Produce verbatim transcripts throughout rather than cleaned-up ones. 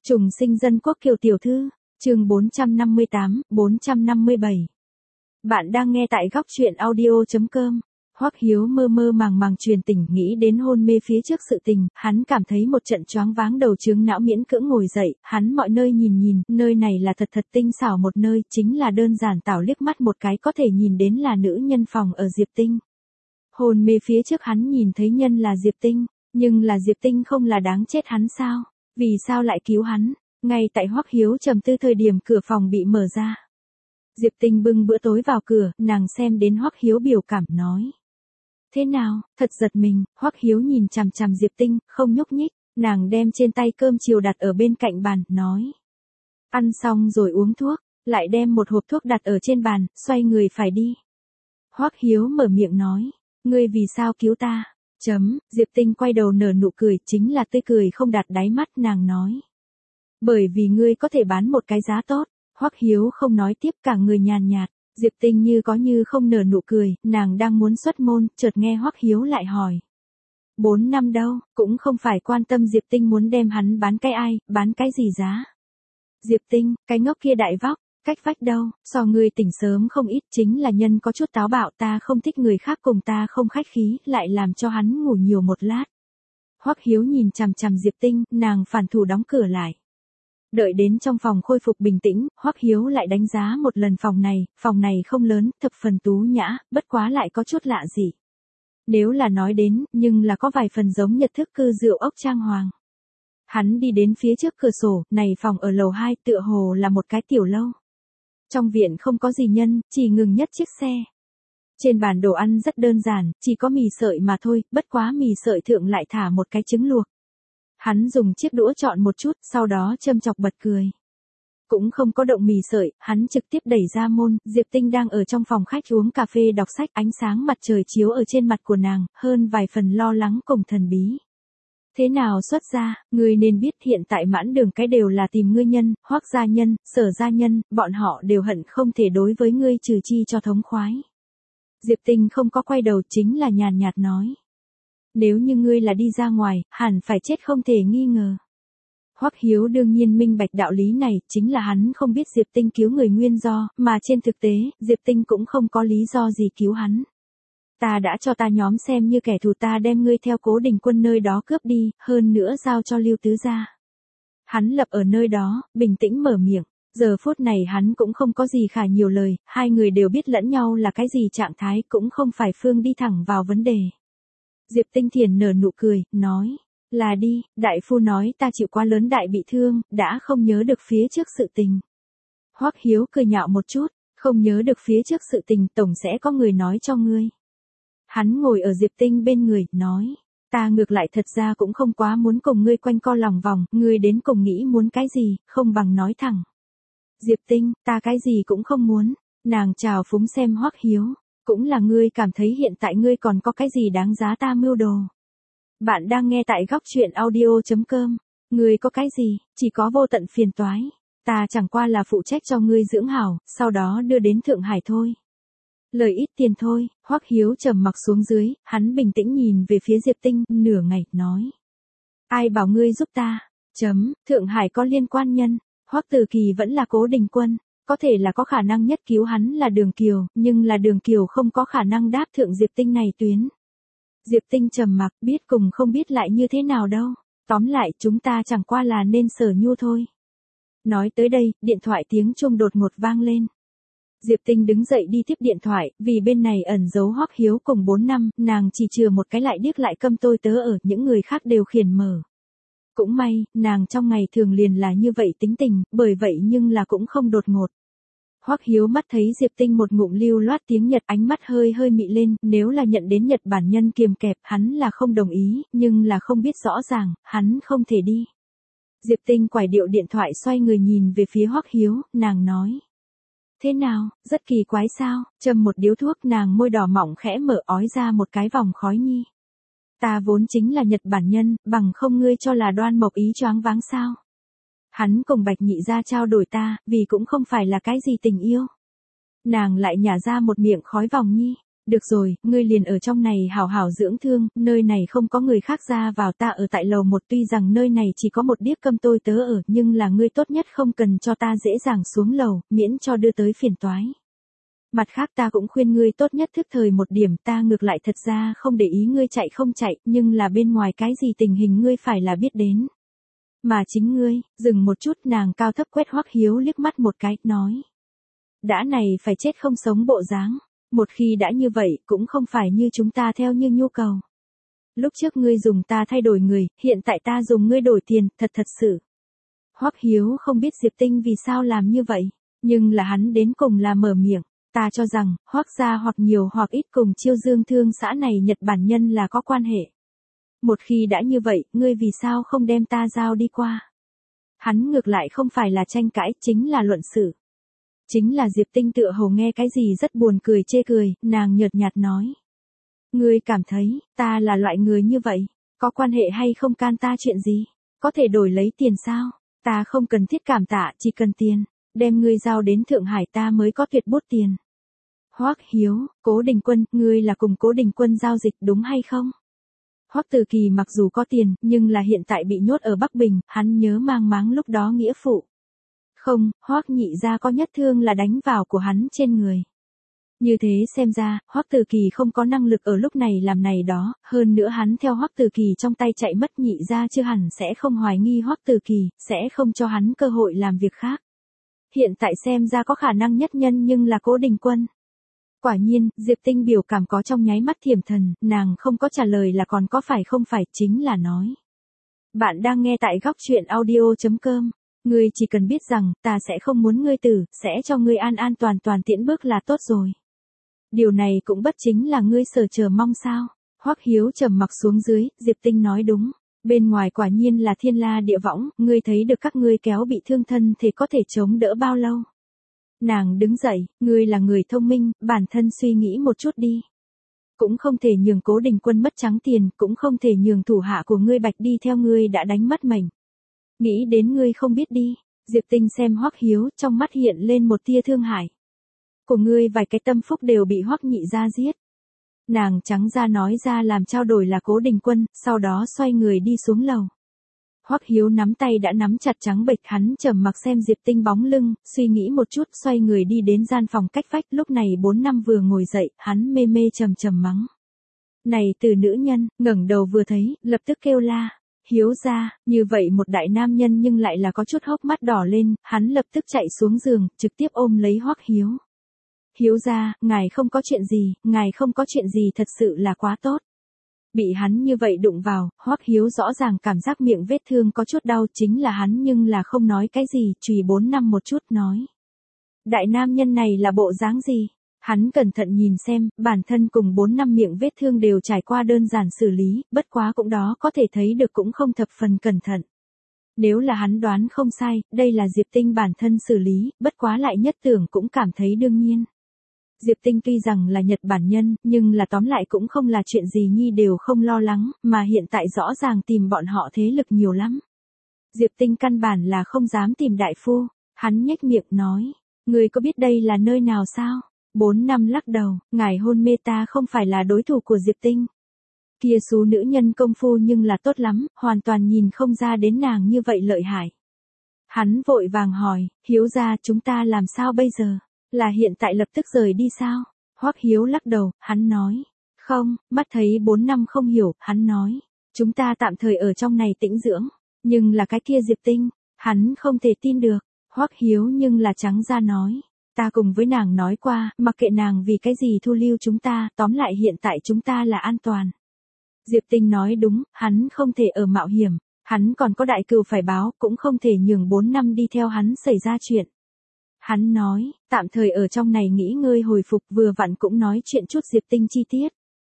Trùng sinh dân quốc Kiều tiểu thư, chương bốn trăm năm mươi tám, bốn trăm năm mươi bảy. Bạn đang nghe tại góc truyện audio chấm com. Hoắc Hiếu mơ mơ màng màng truyền tỉnh, nghĩ đến hôn mê phía trước sự tình, hắn cảm thấy một trận choáng váng đầu chướng não, miễn cưỡng ngồi dậy, hắn mọi nơi nhìn nhìn, nơi này là thật thật tinh xảo một nơi, chính là đơn giản tảo liếc mắt một cái có thể nhìn đến là nữ nhân phòng ở Diệp Tinh. Hôn mê phía trước hắn nhìn thấy nhân là Diệp Tinh, nhưng là Diệp Tinh không là đáng chết hắn sao? Vì sao lại cứu hắn? Ngay tại Hoắc Hiếu trầm tư thời điểm, cửa phòng bị mở ra. Diệp Tinh bưng bữa tối vào cửa, nàng xem đến Hoắc Hiếu biểu cảm nói: "Thế nào?" Thật giật mình, Hoắc Hiếu nhìn chằm chằm Diệp Tinh, không nhúc nhích, nàng đem trên tay cơm chiều đặt ở bên cạnh bàn, nói: "Ăn xong rồi uống thuốc." Lại đem một hộp thuốc đặt ở trên bàn, xoay người phải đi. Hoắc Hiếu mở miệng nói: "Ngươi vì sao cứu ta?" Chấm, Diệp Tinh quay đầu nở nụ cười, chính là tươi cười không đạt đáy mắt, nàng nói: "Bởi vì ngươi có thể bán một cái giá tốt." Hoắc Hiếu không nói tiếp, cả người nhàn nhạt. Diệp Tinh như có như không nở nụ cười, nàng đang muốn xuất môn, chợt nghe Hoắc Hiếu lại hỏi: "Bốn năm đâu?" Cũng không phải quan tâm Diệp Tinh muốn đem hắn bán cái ai, bán cái gì giá. Diệp Tinh, cái ngốc kia đại vóc, cách vách đâu, so ngươi tỉnh sớm không ít, chính là nhân có chút táo bạo, ta không thích người khác cùng ta không khách khí, lại làm cho hắn ngủ nhiều một lát. Hoắc Hiếu nhìn chằm chằm Diệp Tinh, nàng phản thủ đóng cửa lại. Đợi đến trong phòng khôi phục bình tĩnh, Hoắc Hiếu lại đánh giá một lần phòng này, phòng này không lớn, thập phần tú nhã, bất quá lại có chút lạ dị. Nếu là nói đến, nhưng là có vài phần giống Nhật thức cư rượu ốc trang hoàng. Hắn đi đến phía trước cửa sổ, này phòng ở lầu hai, tựa hồ là một cái tiểu lâu. Trong viện không có gì nhân, chỉ ngừng nhất chiếc xe. Trên bàn đồ ăn rất đơn giản, chỉ có mì sợi mà thôi, bất quá mì sợi thượng lại thả một cái trứng luộc. Hắn dùng chiếc đũa chọn một chút, sau đó châm chọc bật cười. Cũng không có động mì sợi, hắn trực tiếp đẩy ra môn, Diệp Tinh đang ở trong phòng khách uống cà phê đọc sách, ánh sáng mặt trời chiếu ở trên mặt của nàng, hơn vài phần lo lắng cùng thần bí. "Thế nào xuất gia, ngươi nên biết hiện tại mãn đường cái đều là tìm ngươi nhân, Hoắc gia nhân, Sở gia nhân, bọn họ đều hận không thể đối với ngươi trừ chi cho thống khoái." Diệp Tinh không có quay đầu, chính là nhàn nhạt nói: "Nếu như ngươi là đi ra ngoài, hẳn phải chết không thể nghi ngờ." Hoắc Hiếu đương nhiên minh bạch đạo lý này, chính là hắn không biết Diệp Tinh cứu người nguyên do, mà trên thực tế, Diệp Tinh cũng không có lý do gì cứu hắn. "Ta đã cho ta nhóm xem như kẻ thù, ta đem ngươi theo Cố Đình Quân nơi đó cướp đi, hơn nữa giao cho Lưu Tứ gia." Hắn lập ở nơi đó, bình tĩnh mở miệng. Giờ phút này hắn cũng không có gì khả nhiều lời, hai người đều biết lẫn nhau là cái gì trạng thái, cũng không phải phương đi thẳng vào vấn đề. Diệp Tinh thiền nở nụ cười, nói: "Là đi, đại phu nói ta chịu quá lớn đại bị thương, đã không nhớ được phía trước sự tình." Hoắc Hiếu cười nhạo một chút: "Không nhớ được phía trước sự tình, tổng sẽ có người nói cho ngươi." Hắn ngồi ở Diệp Tinh bên người, nói: "Ta ngược lại thật ra cũng không quá muốn cùng ngươi quanh co lòng vòng, ngươi đến cùng nghĩ muốn cái gì, không bằng nói thẳng." Diệp Tinh, ta cái gì cũng không muốn. Nàng trào phúng xem Hoắc Hiếu: "Cũng là ngươi cảm thấy hiện tại ngươi còn có cái gì đáng giá ta mưu đồ." Bạn đang nghe tại góc truyện audio chấm com. "Ngươi có cái gì, chỉ có vô tận phiền toái. Ta chẳng qua là phụ trách cho ngươi dưỡng hảo, sau đó đưa đến Thượng Hải thôi." Lời ít tiền thôi. Hoắc Hiếu trầm mặc xuống dưới, hắn bình tĩnh nhìn về phía Diệp Tinh, nửa ngày, nói: "Ai bảo ngươi giúp ta?" Chấm, Thượng Hải có liên quan nhân, Hoắc Từ Kỳ vẫn là Cố Đình Quân, có thể là có khả năng nhất cứu hắn là Đường Kiều, nhưng là Đường Kiều không có khả năng đáp thượng Diệp Tinh này tuyến. Diệp Tinh trầm mặc, biết cùng không biết lại như thế nào đâu. Tóm lại, chúng ta chẳng qua là nên Sở Nhu thôi. Nói tới đây, điện thoại tiếng chuông đột ngột vang lên. Diệp Tinh đứng dậy đi tiếp điện thoại, vì bên này ẩn giấu Hoắc Hiếu cùng bốn năm, nàng chỉ chừa một cái lại điếc lại câm tôi tớ ở, những người khác đều khiển mở. Cũng may, nàng trong ngày thường liền là như vậy tính tình, bởi vậy nhưng là cũng không đột ngột. Hoắc Hiếu mắt thấy Diệp Tinh một ngụm lưu loát tiếng Nhật, ánh mắt hơi hơi mị lên, nếu là nhận đến Nhật Bản nhân kiềm kẹp, hắn là không đồng ý, nhưng là không biết rõ ràng, hắn không thể đi. Diệp Tinh quải điệu điện thoại, xoay người nhìn về phía Hoắc Hiếu, nàng nói: "Thế nào, rất kỳ quái sao?" Châm một điếu thuốc, nàng môi đỏ mỏng khẽ mở, ói ra một cái vòng khói nhi. "Ta vốn chính là Nhật Bản nhân, bằng không ngươi cho là Đoan Mộc Ý choáng váng sao? Hắn cùng Bạch Nhị gia trao đổi ta, vì cũng không phải là cái gì tình yêu." Nàng lại nhả ra một miệng khói vòng nhi. Được rồi, ngươi liền ở trong này hảo hảo dưỡng thương, nơi này không có người khác ra vào, ta ở tại lầu một, tuy rằng nơi này chỉ có một điếc câm tôi tớ ở, nhưng là ngươi tốt nhất không cần cho ta dễ dàng xuống lầu, miễn cho đưa tới phiền toái. Mặt khác ta cũng khuyên ngươi tốt nhất thức thời một điểm, ta ngược lại thật ra không để ý ngươi chạy không chạy, nhưng là bên ngoài cái gì tình hình ngươi phải là biết đến. Mà chính ngươi, dừng một chút, nàng cao thấp quét Hoắc Hiếu liếc mắt một cái, nói. Đã này phải chết không sống bộ dáng, một khi đã như vậy cũng không phải như chúng ta theo như nhu cầu. Lúc trước ngươi dùng ta thay đổi người, hiện tại ta dùng ngươi đổi tiền, thật thật sự. Hoắc Hiếu không biết Diệp Tinh vì sao làm như vậy, nhưng là hắn đến cùng là mở miệng. Ta cho rằng, Hoắc gia hoặc nhiều hoặc ít cùng Chiêu Dương Thương xã này Nhật Bản nhân là có quan hệ. Một khi đã như vậy, ngươi vì sao không đem ta giao đi qua? Hắn ngược lại không phải là tranh cãi, chính là luận sự. Chính là Diệp Tinh tựa hồ nghe cái gì rất buồn cười chê cười, nàng nhợt nhạt nói. Ngươi cảm thấy, ta là loại người như vậy, có quan hệ hay không can ta chuyện gì? Có thể đổi lấy tiền sao? Ta không cần thiết cảm tạ, chỉ cần tiền. Đem ngươi giao đến Thượng Hải ta mới có tuyệt bút tiền. Hoắc Hiếu, Cố Đình Quân, ngươi là cùng Cố Đình Quân giao dịch đúng hay không? Hoắc Từ Kỳ mặc dù có tiền, nhưng là hiện tại bị nhốt ở Bắc Bình, hắn nhớ mang máng lúc đó nghĩa phụ. Không, Hoắc nhị gia có nhất thương là đánh vào của hắn trên người. Như thế xem ra, Hoắc Từ Kỳ không có năng lực ở lúc này làm này đó, hơn nữa hắn theo Hoắc Từ Kỳ trong tay chạy mất, nhị gia chưa hẳn sẽ không hoài nghi Hoắc Từ Kỳ, sẽ không cho hắn cơ hội làm việc khác. Hiện tại xem ra có khả năng nhất nhân nhưng là Cố Đình Quân. Quả nhiên, Diệp Tinh biểu cảm có trong nháy mắt thiểm thần, nàng không có trả lời là còn có phải không phải, chính là nói. Bạn đang nghe tại góc truyện audio chấm com. Ngươi chỉ cần biết rằng, ta sẽ không muốn ngươi tử, sẽ cho ngươi an an toàn toàn tiễn bước là tốt rồi. Điều này cũng bất chính là ngươi sở chờ mong sao. Hoắc Hiếu trầm mặc xuống dưới, Diệp Tinh nói đúng. Bên ngoài quả nhiên là thiên la địa võng, ngươi thấy được các ngươi kéo bị thương thân thì có thể chống đỡ bao lâu. Nàng đứng dậy, ngươi là người thông minh, bản thân suy nghĩ một chút đi. Cũng không thể nhường Cố Đình Quân mất trắng tiền, cũng không thể nhường thủ hạ của ngươi bạch đi theo ngươi đã đánh mất mệnh. Nghĩ đến ngươi không biết đi. Diệp Tinh xem Hoắc Hiếu, trong mắt hiện lên một tia thương hại. Của ngươi vài cái tâm phúc đều bị Hoắc nhị gia giết. Nàng trắng ra nói ra làm trao đổi là Cố Đình Quân, sau đó xoay người đi xuống lầu. Hoắc Hiếu nắm tay đã nắm chặt trắng bệch, hắn trầm mặc xem Diệp Tinh bóng lưng, suy nghĩ một chút, xoay người đi đến gian phòng cách vách, lúc này bốn năm vừa ngồi dậy, hắn mê mê trầm trầm mắng. Này từ nữ nhân, ngẩng đầu vừa thấy, lập tức kêu la. Hiếu gia, như vậy một đại nam nhân nhưng lại là có chút hốc mắt đỏ lên, hắn lập tức chạy xuống giường, trực tiếp ôm lấy Hoắc Hiếu. Hiếu gia, ngài không có chuyện gì, ngài không có chuyện gì thật sự là quá tốt. Bị hắn như vậy đụng vào, Hoắc Hiếu rõ ràng cảm giác miệng vết thương có chút đau, chính là hắn nhưng là không nói cái gì, chùy bốn năm một chút nói. Đại nam nhân này là bộ dáng gì? Hắn cẩn thận nhìn xem, bản thân cùng bốn năm miệng vết thương đều trải qua đơn giản xử lý, bất quá cũng đó có thể thấy được cũng không thập phần cẩn thận. Nếu là hắn đoán không sai, đây là Diệp Tinh bản thân xử lý, bất quá lại nhất tưởng cũng cảm thấy đương nhiên. Diệp Tinh tuy rằng là Nhật Bản nhân, nhưng là tóm lại cũng không là chuyện gì nhi đều không lo lắng, mà hiện tại rõ ràng tìm bọn họ thế lực nhiều lắm. Diệp Tinh căn bản là không dám tìm đại phu, hắn nhếch miệng nói, người có biết đây là nơi nào sao? Bốn năm lắc đầu, ngài hôn mê ta không phải là đối thủ của Diệp Tinh. Kia số nữ nhân công phu nhưng là tốt lắm, hoàn toàn nhìn không ra đến nàng như vậy lợi hại. Hắn vội vàng hỏi, Hiếu gia chúng ta làm sao bây giờ? Là hiện tại lập tức rời đi sao? Hoắc Hiếu lắc đầu, hắn nói. Không, mắt thấy bốn năm không hiểu, hắn nói. Chúng ta tạm thời ở trong này tĩnh dưỡng. Nhưng là cái kia Diệp Tinh, hắn không thể tin được. Hoắc Hiếu nhưng là trắng ra nói. Ta cùng với nàng nói qua, mặc kệ nàng vì cái gì thu lưu chúng ta, tóm lại hiện tại chúng ta là an toàn. Diệp Tinh nói đúng, hắn không thể ở mạo hiểm. Hắn còn có đại cừu phải báo, cũng không thể nhường bốn năm đi theo hắn xảy ra chuyện. Hắn nói, tạm thời ở trong này nghỉ ngơi hồi phục, vừa vặn cũng nói chuyện chút Diệp Tinh chi tiết.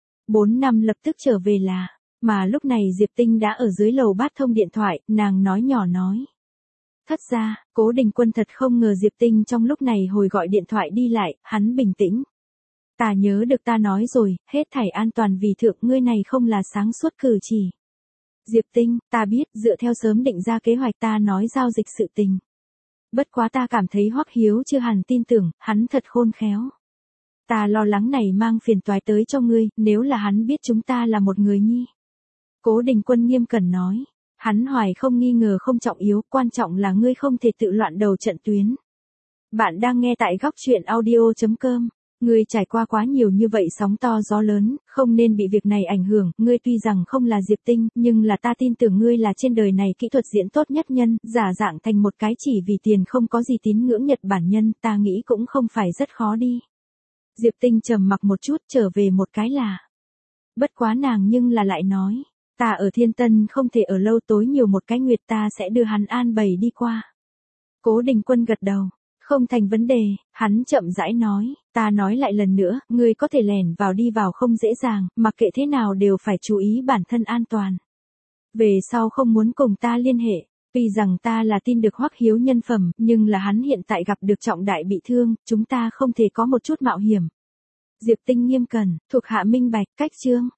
Bốn năm lập tức trở về là, mà lúc này Diệp Tinh đã ở dưới lầu bát thông điện thoại, nàng nói nhỏ nói. Thất ra, Cố Đình Quân thật không ngờ Diệp Tinh trong lúc này hồi gọi điện thoại đi lại, hắn bình tĩnh. Ta nhớ được ta nói rồi, hết thảy an toàn vì thượng ngươi này không là sáng suốt cử chỉ. Diệp Tinh, ta biết, dựa theo sớm định ra kế hoạch ta nói giao dịch sự tình. Bất quá ta cảm thấy Hoắc Hiếu chưa hẳn tin tưởng, hắn thật khôn khéo. Ta lo lắng này mang phiền toái tới cho ngươi, nếu là hắn biết chúng ta là một người nhi. Cố Đình Quân nghiêm cẩn nói. Hắn hoài không nghi ngờ không trọng yếu, quan trọng là ngươi không thể tự loạn đầu trận tuyến. Bạn đang nghe tại góc truyện audio.com. Ngươi trải qua quá nhiều như vậy sóng to gió lớn, không nên bị việc này ảnh hưởng, ngươi tuy rằng không là Diệp Tinh, nhưng là ta tin tưởng ngươi là trên đời này kỹ thuật diễn tốt nhất nhân, giả dạng thành một cái chỉ vì tiền không có gì tín ngưỡng Nhật Bản nhân, ta nghĩ cũng không phải rất khó đi. Diệp Tinh trầm mặc một chút trở về một cái là. Bất quá nàng nhưng là lại nói, ta ở Thiên Tân không thể ở lâu, tối nhiều một cái nguyệt ta sẽ đưa hắn an bày đi qua. Cố Đình Quân gật đầu. Không thành vấn đề, hắn chậm rãi nói, ta nói lại lần nữa, ngươi có thể lẻn vào đi vào không dễ dàng, mặc kệ thế nào đều phải chú ý bản thân an toàn. Về sau không muốn cùng ta liên hệ, tuy rằng ta là tin được Hoắc Hiếu nhân phẩm, nhưng là hắn hiện tại gặp được trọng đại bị thương, chúng ta không thể có một chút mạo hiểm. Diệp Tinh nghiêm cẩn, thuộc hạ minh bạch, cách chương.